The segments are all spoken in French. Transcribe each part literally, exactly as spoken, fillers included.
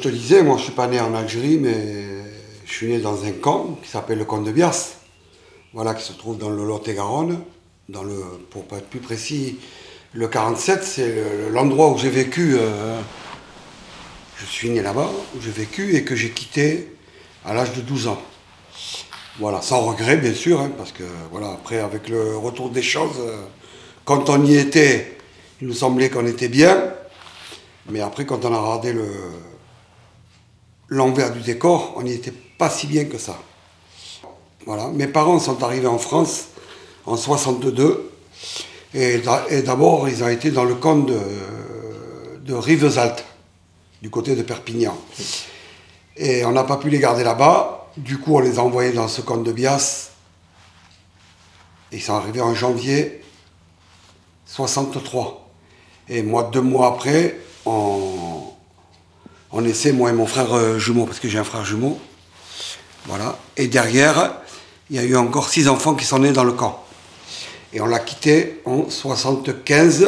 te disais, moi je suis pas né en Algérie, mais je suis né dans un camp qui s'appelle le camp de Bias, voilà, qui se trouve dans le Lot-et-Garonne, dans le, pour pas être plus précis, le quarante-sept, c'est l'endroit où j'ai vécu, euh, je suis né là-bas, où j'ai vécu et que j'ai quitté à l'âge de douze ans. Voilà, sans regret bien sûr, hein, parce que voilà, après avec le retour des choses, euh, quand on y était, il nous semblait qu'on était bien, mais après quand on a regardé le, l'envers du décor, on n'y était pas si bien que ça. Voilà, mes parents sont arrivés en France en soixante-deux, et, et d'abord ils ont été dans le camp de, de Rivesaltes, du côté de Perpignan. Et on n'a pas pu les garder là-bas. Du coup, on les a envoyés dans ce camp de Bias. Ils sont arrivés en janvier soixante-trois. Et moi, deux mois après, on, on essaie, moi et mon frère jumeau, parce que j'ai un frère jumeau. Voilà. Et derrière, il y a eu encore six enfants qui sont nés dans le camp. Et on l'a quitté en soixante-quinze,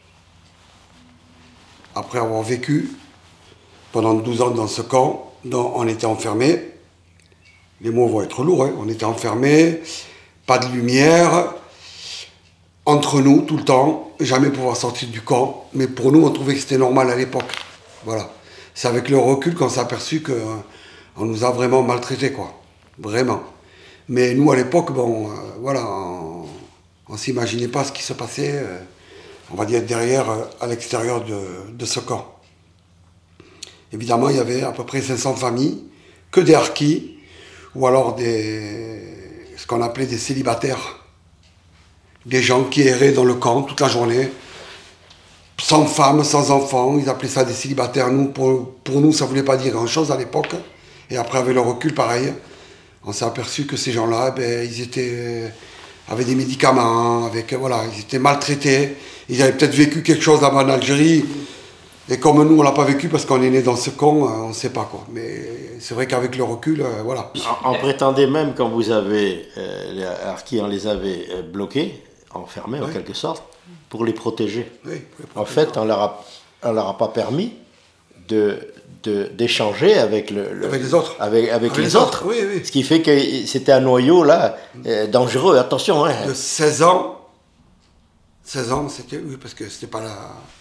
après avoir vécu pendant douze ans dans ce camp, dont on était enfermés. Les mots vont être lourds, hein. On était enfermés, pas de lumière, entre nous tout le temps, jamais pouvoir sortir du camp. Mais pour nous, on trouvait que c'était normal à l'époque. Voilà. C'est avec le recul qu'on s'est aperçu qu'on nous a vraiment maltraités, quoi. Vraiment. Mais nous, à l'époque, bon, euh, voilà, on ne s'imaginait pas ce qui se passait, euh, on va dire, derrière, euh, à l'extérieur de, de ce camp. Évidemment, il y avait à peu près cinq cents familles, que des harkis, ou alors des, ce qu'on appelait des célibataires. Des gens qui erraient dans le camp toute la journée, sans femme, sans enfants. Ils appelaient ça des célibataires. Nous, pour, pour nous, ça ne voulait pas dire grand-chose à l'époque. Et après, avec le recul, pareil, on s'est aperçu que ces gens-là, ben, ils étaient, avaient des médicaments, avec, voilà, ils étaient maltraités. Ils avaient peut-être vécu quelque chose là-bas en Algérie. Et comme nous, on ne l'a pas vécu parce qu'on est né dans ce camp, on ne sait pas, quoi. Mais c'est vrai qu'avec le recul, euh, voilà. On, on prétendait même, quand vous avez, euh, les harkis, on les avait euh, bloqués, enfermés oui. en quelque sorte, pour les protéger. Oui, pour les protéger. En fait, on ne leur, a, leur a pas permis de, de, d'échanger avec, le, le, avec les autres. Avec, avec, avec les, les autres. autres. Oui, oui. Ce qui fait que c'était un noyau, là, euh, dangereux, attention. Hein. De seize ans, seize ans, c'était, oui, parce que c'était pas la...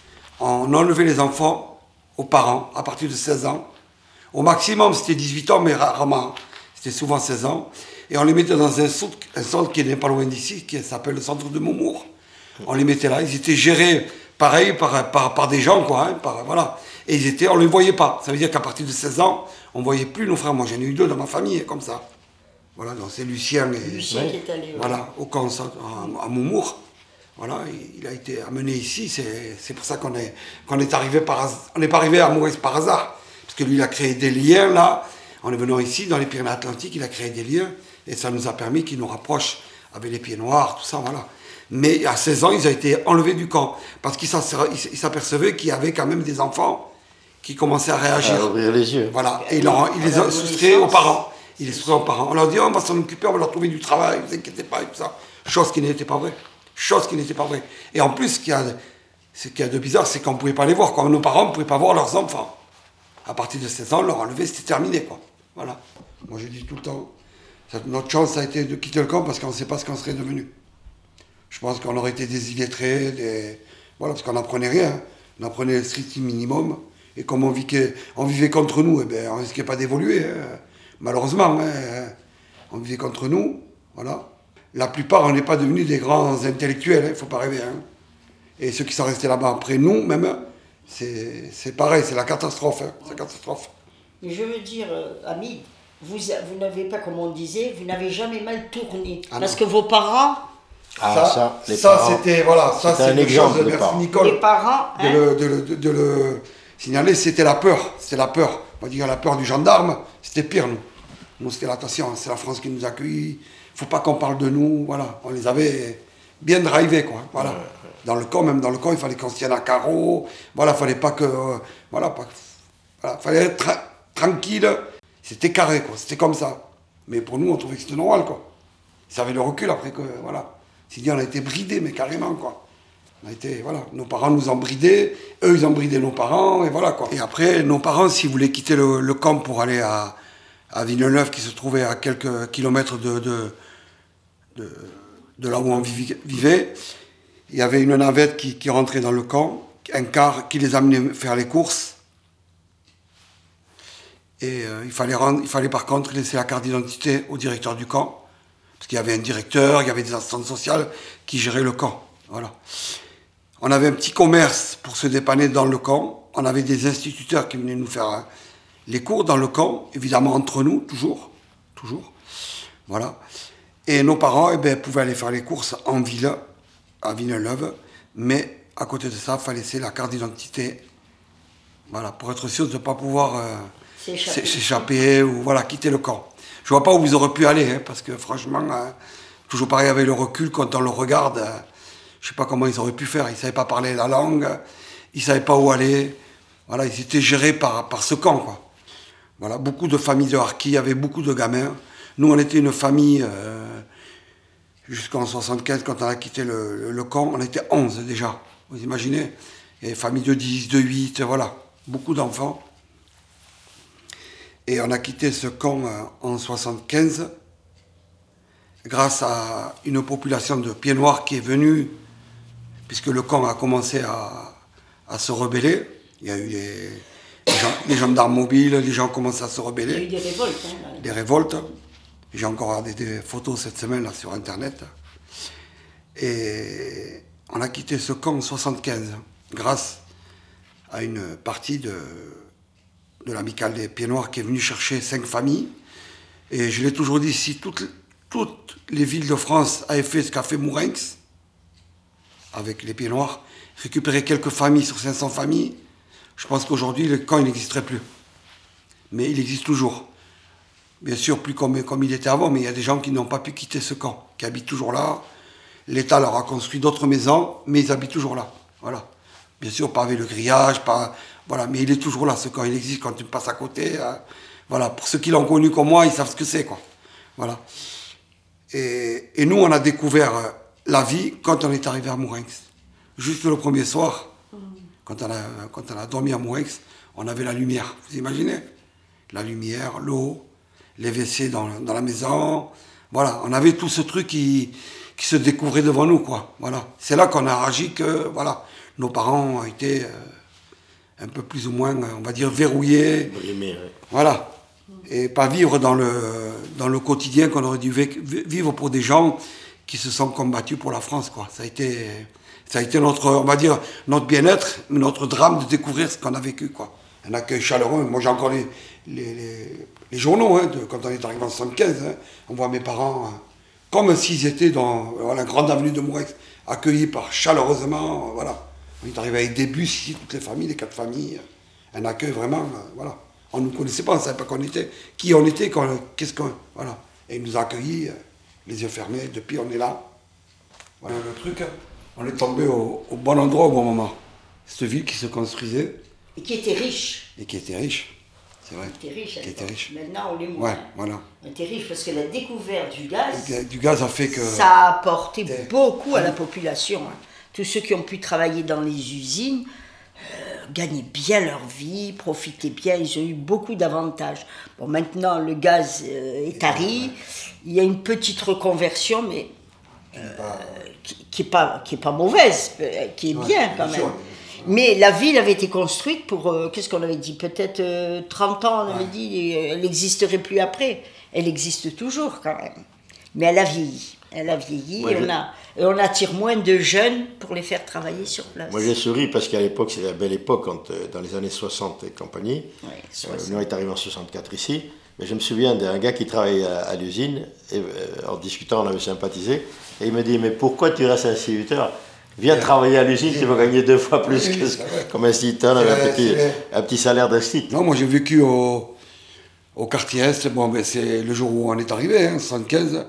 On enlevait les enfants aux parents à partir de seize ans. Au maximum, c'était dix-huit ans, mais rarement. C'était souvent seize ans. Et on les mettait dans un centre, un centre qui n'est pas loin d'ici, qui s'appelle le centre de Montmour. On les mettait là. Ils étaient gérés, pareil, par, par, par des gens, quoi. Hein, par, voilà. Et ils étaient, on ne les voyait pas. Ça veut dire qu'à partir de seize ans, on ne voyait plus nos frères. Moi, j'en ai eu deux dans ma famille, comme ça. Voilà, donc c'est Lucien et... Lucien ouais. qui est allé... Voilà, ouais. au camp à, à Montmour. Voilà, il a été amené ici, c'est, c'est pour ça qu'on est, qu'on est arrivé par on n'est pas arrivé à Maurice par hasard, parce que lui il a créé des liens là, en est venant ici dans les Pyrénées-Atlantiques, il a créé des liens, et ça nous a permis qu'il nous rapproche avec les Pieds Noirs, tout ça, voilà. Mais à seize ans, ils ont été enlevés du camp, parce qu'ils s'apercevaient qu'il y avait quand même des enfants qui commençaient à réagir. À ouvrir les yeux. Voilà, et il, leur, il les a soustraits aux parents. Il les soustrait aux parents. On leur dit, oh, on va s'en occuper, on va leur trouver du travail, ne vous inquiétez pas, et tout ça. Chose qui n'était pas vraie. Chose qui n'était pas vraie. Et en plus, ce qu'il y a, ce qu'il y a de bizarre, c'est qu'on ne pouvait pas les voir. Quoi. Nos parents ne pouvaient pas voir leurs enfants. À partir de seize ans, leur enlever, c'était terminé. Quoi. Voilà. Moi, je dis tout le temps, notre chance a été de quitter le camp parce qu'on ne sait pas ce qu'on serait devenu. Je pense qu'on aurait été des illettrés, des... Voilà, parce qu'on n'apprenait rien. On apprenait le strict minimum. Et comme on vivait, on vivait contre nous, eh ben, on ne risquait pas d'évoluer. Hein. Malheureusement, hein. On vivait contre nous. Voilà. La plupart, on n'est pas devenus des grands intellectuels, il hein, ne faut pas rêver. Hein. Et ceux qui sont restés là-bas après nous, même, c'est, c'est pareil, c'est la catastrophe. Hein, c'est la catastrophe. Mais je veux dire, euh, Hamid, vous, vous n'avez pas, comme on disait, vous n'avez jamais mal tourné. Ah parce non. que vos parents... Ah, ça, ça, les ça parents, c'était, voilà, ça, c'est un exemple, chose de merci Nicole, les parents, hein. de, le, de, le, de, de le signaler, c'était la peur. C'était la peur. On va dire la peur du gendarme, c'était pire, nous. Nous, c'était l'attention, c'est la France qui nous a accueillis. Il ne faut pas qu'on parle de nous, voilà. On les avait bien drivés, quoi. Voilà. Ouais, ouais. Dans le camp, même dans le camp, il fallait qu'on se tienne à carreau. Voilà, il ne fallait pas que... Euh, voilà, pas, voilà, fallait être tra- tranquille. C'était carré, quoi. C'était comme ça. Mais pour nous, on trouvait que c'était normal, quoi. Ça avait le recul après que, voilà. C'est-à-dire, on a été bridés, mais carrément, quoi. On a été, voilà, nos parents nous ont bridés, eux ils ont bridé nos parents, et voilà quoi. Et après, nos parents, s'ils voulaient quitter le, le camp pour aller à, à Villeneuve, qui se trouvait à quelques kilomètres de, de, de, de là où on vivait, il y avait une navette qui, qui rentrait dans le camp, un car qui les amenait faire les courses. Et euh, il, fallait rendre, il fallait par contre laisser la carte d'identité au directeur du camp, parce qu'il y avait un directeur, il y avait des assistantes sociales qui géraient le camp. Voilà. On avait un petit commerce pour se dépanner dans le camp. On avait des instituteurs qui venaient nous faire hein, les cours dans le camp, évidemment entre nous, toujours. toujours. Voilà. Et nos parents eh ben, pouvaient aller faire les courses en ville, à Villeneuve, mais à côté de ça, il fallait laisser la carte d'identité, voilà, pour être sûr de ne pas pouvoir euh, s'échapper. s'échapper ou voilà, quitter le camp. Je ne vois pas où vous aurez pu aller, hein, parce que franchement, euh, toujours pareil avec le recul, quand on le regarde, euh, je ne sais pas comment ils auraient pu faire. Ils ne savaient pas parler la langue, ils ne savaient pas où aller. Voilà, ils étaient gérés par, par ce camp, quoi. Voilà, beaucoup de familles de harkis, il y avait beaucoup de gamins. Nous, on était une famille, euh, jusqu'en soixante-quinze, quand on a quitté le, le, le camp, on était onze déjà. Vous imaginez? Il y avait famille de dix, de huit, voilà, beaucoup d'enfants. Et on a quitté ce camp euh, en soixante-quinze, grâce à une population de pieds noirs qui est venue, puisque le camp a commencé à, à se rebeller. Il y a eu les, les, gens, les gendarmes mobiles, les gens commencent à se rebeller. Il y a eu des révoltes. Hein, des révoltes. J'ai encore regardé des photos cette semaine là, sur Internet. Et on a quitté ce camp en soixante-quinze, grâce à une partie de, de l'amicale des Pieds Noirs qui est venue chercher cinq familles. Et je l'ai toujours dit, si toutes, toutes les villes de France avaient fait ce qu'a fait Mourenx, avec les Pieds Noirs, récupérer quelques familles sur cinq cents familles, je pense qu'aujourd'hui, le camp il n'existerait plus. Mais il existe toujours. Bien sûr, plus comme, comme il était avant, mais il y a des gens qui n'ont pas pu quitter ce camp, qui habitent toujours là. L'État leur a construit d'autres maisons, mais ils habitent toujours là. Voilà. Bien sûr, pas avec le grillage, pas, voilà, mais il est toujours là, ce camp. Il existe quand tu passes à côté. Hein. Voilà. Pour ceux qui l'ont connu comme moi, ils savent ce que c'est, quoi. Voilà. Et, et nous, on a découvert la vie quand on est arrivé à Mourenx. Juste le premier soir, mmh. quand, on a, quand on a dormi à Mourenx, on avait la lumière. Vous imaginez? La lumière, l'eau, les W C dans, dans la maison. Voilà, on avait tout ce truc qui, qui se découvrait devant nous, quoi. Voilà. C'est là qu'on a agi que, voilà, nos parents ont été euh, un peu plus ou moins, on va dire, verrouillés. Oui. Voilà. Et pas vivre dans le, dans le quotidien qu'on aurait dû vivre pour des gens qui se sont combattus pour la France, quoi. Ça a été, ça a été notre, on va dire, notre bien-être, notre drame de découvrir ce qu'on a vécu, quoi. Un accueil chaleureux. Moi, j'ai encore les, les, les, les journaux, hein, de, quand on est arrivé en soixante-quinze. Hein, on voit mes parents hein, comme s'ils étaient dans euh, la grande avenue de Mourenx, accueillis par chaleureusement. Euh, voilà. On est arrivé avec des bus ici, toutes les familles, les quatre familles. Un accueil vraiment, euh, voilà. On ne nous connaissait pas, on ne savait pas qu'on était, qui on était, qu'est-ce qu'on... Voilà. Et ils nous ont accueillis, euh, les yeux fermés. Depuis, on est là. Voilà le truc. Hein. On est tombé au, au bon endroit, au bon moment. Cette ville qui se construisait. Et qui était riche. Et qui était riche, c'est vrai. Qui était riche. Qui était riche. Maintenant, on l'est moins. Ouais, voilà. On était riche parce que la découverte du gaz... Du, du gaz a fait que... Ça a apporté beaucoup à la population. Hein. Tous ceux qui ont pu travailler dans les usines euh, gagnaient bien leur vie, profitaient bien, ils ont eu beaucoup d'avantages. Bon, maintenant, le gaz euh, est tari, il y a une petite reconversion, mais euh, qui n'est pas, qui est pas mauvaise, qui est ouais, bien quand même. Sûr. Mais la ville avait été construite pour, euh, qu'est-ce qu'on avait dit, peut-être euh, trente ans, on avait ouais. dit, elle n'existerait plus après. Elle existe toujours quand même. Mais elle a vieilli. Elle a vieilli ouais, et, je... on a, et on attire moins de jeunes pour les faire travailler sur place. Moi j'ai souri parce qu'à l'époque, c'était la belle époque, quand, dans les années soixante et compagnie. Ouais, euh, nous on est arrivé en soixante-quatre ici. Mais je me souviens d'un gars qui travaillait à, à l'usine, et euh, en discutant, on avait sympathisé. Et il me dit, mais pourquoi tu restes instituteur ? Viens travailler à l'usine, tu vas gagner deux fois plus oui, que comme instituteur, avec un petit, un petit salaire d'instituteur. Non, moi j'ai vécu au, au quartier Est, bon, ben, c'est le jour où on est arrivé, hein, soixante-quinze.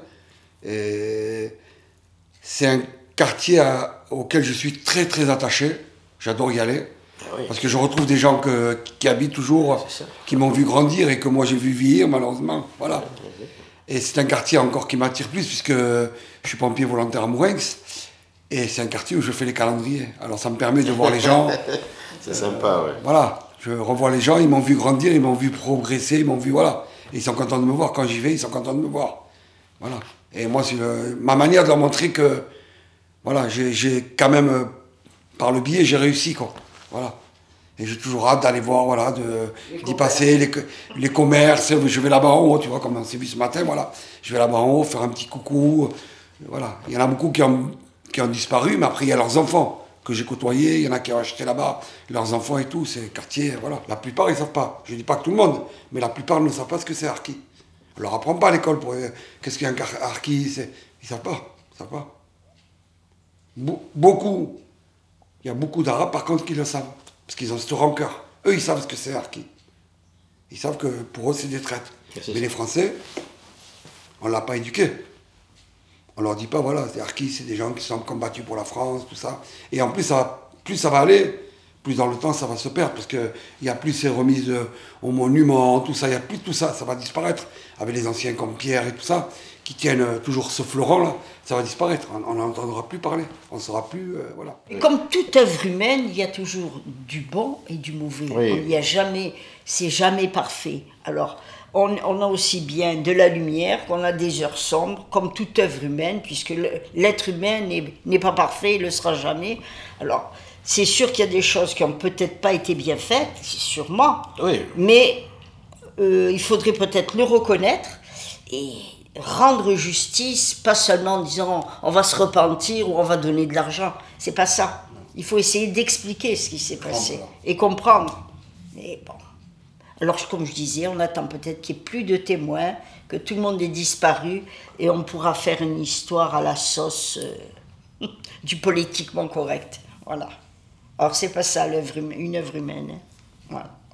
Et c'est un quartier à, auquel je suis très très attaché, j'adore y aller. Ah oui. Parce que je retrouve des gens que, qui habitent toujours, qui m'ont vu grandir et que moi j'ai vu vieillir malheureusement. Voilà. Et c'est un quartier encore qui m'attire plus puisque je suis pompier volontaire à Mourenx. Et c'est un quartier où je fais les calendriers. Alors ça me permet de voir les gens. C'est sympa, ouais. Voilà, je revois les gens, ils m'ont vu grandir, ils m'ont vu progresser, ils m'ont vu, voilà. Et ils sont contents de me voir. Quand j'y vais, ils sont contents de me voir. Voilà. Et moi, c'est le- ma manière de leur montrer que, voilà, j'ai, j'ai quand même, euh, par le biais, j'ai réussi, quoi. Voilà. Et j'ai toujours hâte d'aller voir, voilà, de, d'y passer, les, les commerces. Je vais là-bas en haut, tu vois, comme on s'est vu ce matin, voilà. Je vais là-bas en haut, faire un petit coucou. Voilà. Il y en a beaucoup qui ont, qui ont disparu, mais après, il y a leurs enfants que j'ai côtoyés. Il y en a qui ont acheté là-bas, leurs enfants et tout. C'est le quartier, voilà. La plupart, ils ne savent pas. Je ne dis pas que tout le monde, mais la plupart ne savent pas ce que c'est Arki. On leur apprend pas à l'école pour euh, qu'est-ce qu'il y a un Arki, c'est... Ils savent pas, ils savent pas. Be- beaucoup, il y a beaucoup d'Arabes par contre qui le savent, parce qu'ils ont ce rancœur. Eux, ils savent ce que c'est Arki. Ils savent que pour eux, c'est des traites. C'est Mais ça. les Français, on l'a pas éduqué. On leur dit pas, voilà, c'est Arki, c'est des gens qui sont combattus pour la France, tout ça. Et en plus, ça va, plus ça va aller, plus dans le temps, ça va se perdre, parce qu'il n'y a plus ces remises euh, aux monuments, tout ça, il n'y a plus tout ça, ça va disparaître. Avec les anciens comme Pierre et tout ça, qui tiennent euh, toujours ce fleuron là, ça va disparaître. On n'entendra plus parler, on ne saura plus, euh, voilà. Et comme toute œuvre humaine, il y a toujours du bon et du mauvais. Oui. Il n'y a jamais, c'est jamais parfait. Alors, on, on a aussi bien de la lumière qu'on a des heures sombres, comme toute œuvre humaine, puisque le- l'être humain n'est n'est pas parfait, il ne le sera jamais. Alors, c'est sûr qu'il y a des choses qui n'ont peut-être pas été bien faites, sûrement, Oui. mais euh, il faudrait peut-être le reconnaître et rendre justice, pas seulement en disant on va se repentir ou on va donner de l'argent. C'est pas ça. Il faut essayer d'expliquer ce qui s'est passé Comprendre. et comprendre. Mais bon. Alors, comme je disais, on attend peut-être qu'il n'y ait plus de témoins, que tout le monde ait disparu et on pourra faire une histoire à la sauce euh, du politiquement correct. Voilà. Alors, c'est pas ça l'œuvre hum- une œuvre humaine. Hein. Voilà.